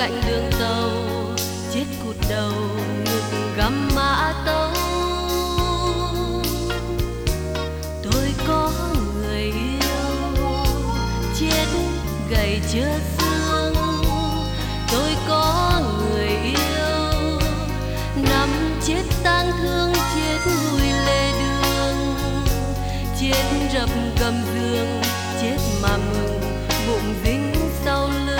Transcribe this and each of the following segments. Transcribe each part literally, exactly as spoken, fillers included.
cạnh đường tàu, chết cụt đầu ngực găm mã tấu. Tôi có người yêu chết gầy chưa xương, tôi có người yêu nằm chết tang thương, chết ngùi lề đường, chết rập gầm giường, chết mà mừng bụng dính sau lưng.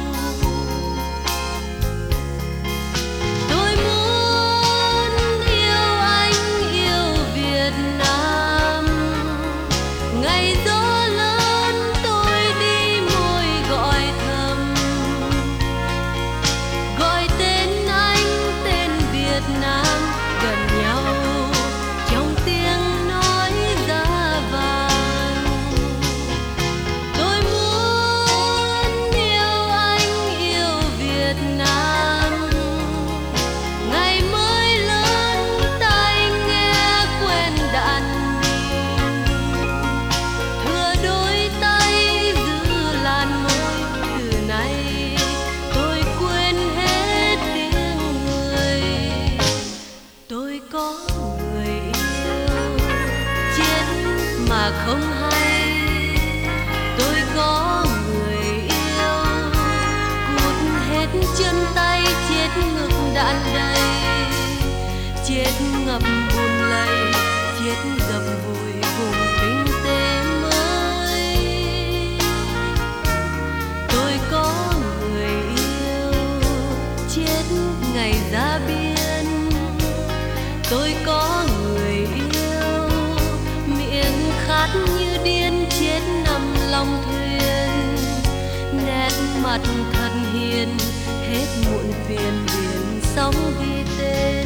Tôi muốn yêu anh, yêu Việt Nam, ngày gió lớn tôi đi môi gọi thầm, gọi tên anh, tên Việt Nam gần nhau trong tiếng nói giá vàng. Tôi muốn yêu anh, yêu Việt Nam, ngày mới lớn tai nghe quen đàn mình, thừa đôi tay giữ làn môi. Từ nay tôi quên hết tiếng người. Tôi có người yêu chết mà không hay, tôi có người yêu cụt hết chân tay, chết ngực đạn đầy, chết ngập bùn lầy, chết dập vùi vùng kinh tế mới. Tôi có người yêu chết ngày ra biên, tôi có người yêu miệng khát như điên, chết nằm lòng thuyền, nét mặt thật hiền, hết muộn phiền biển sóng ghi tên.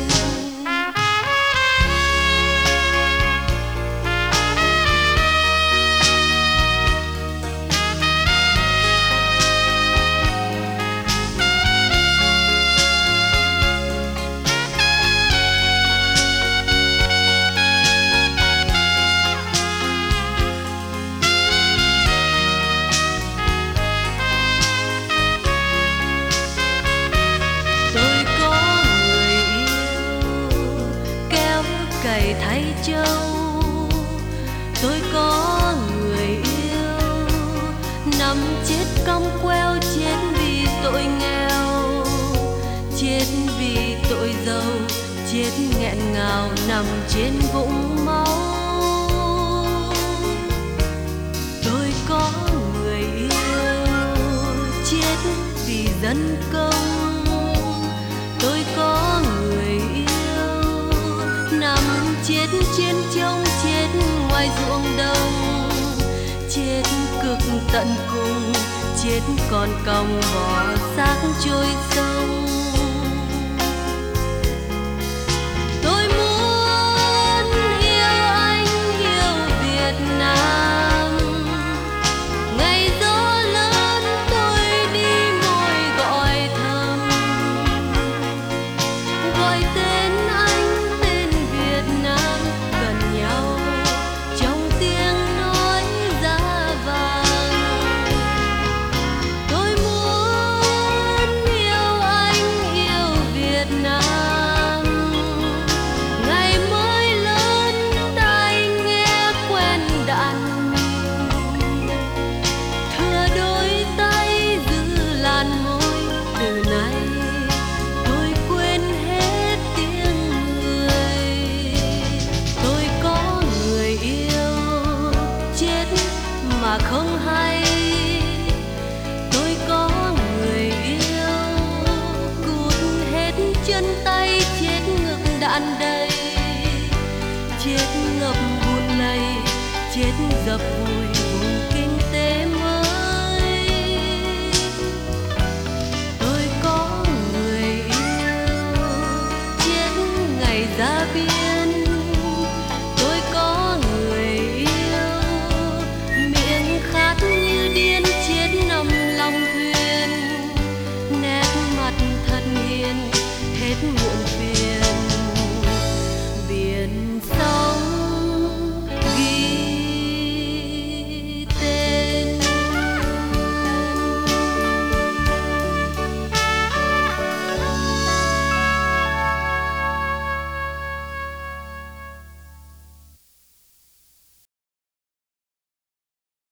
Tôi có người yêu kéo cày thay trâu, tôi có người yêu nằm chết cong queo, chết vì tội nghèo, chết vì tội giàu, chết nghẹn ngào nằm trên vũng máu. Tôi có người yêu chết vì dân công, tôi có người yêu nằm chết trên trông, chết ngoài ruộng đồng, chết cực tận cùng, chết còn còng bỏ xác trôi sông. Tôi muốn yêu anh, yêu Việt Nam, ngày gió lớn tôi đi môi gọi thầm, gọi tên anh, tên Việt Nam gần nhau trong tiếng nói giá vàng. Tôi muốn yêu anh, yêu Việt Nam, ngày mới lớn tai nghe quen đàn mình, thừa đôi tay giữ làn môi. Từ nay tôi quên hết tiếng người. Tôi có người yêu chết mà không hay, tôi có người yêu cụt hết chân tay, chết ngực đạn đầy, chết ngập bùn lầy, chết dập vùi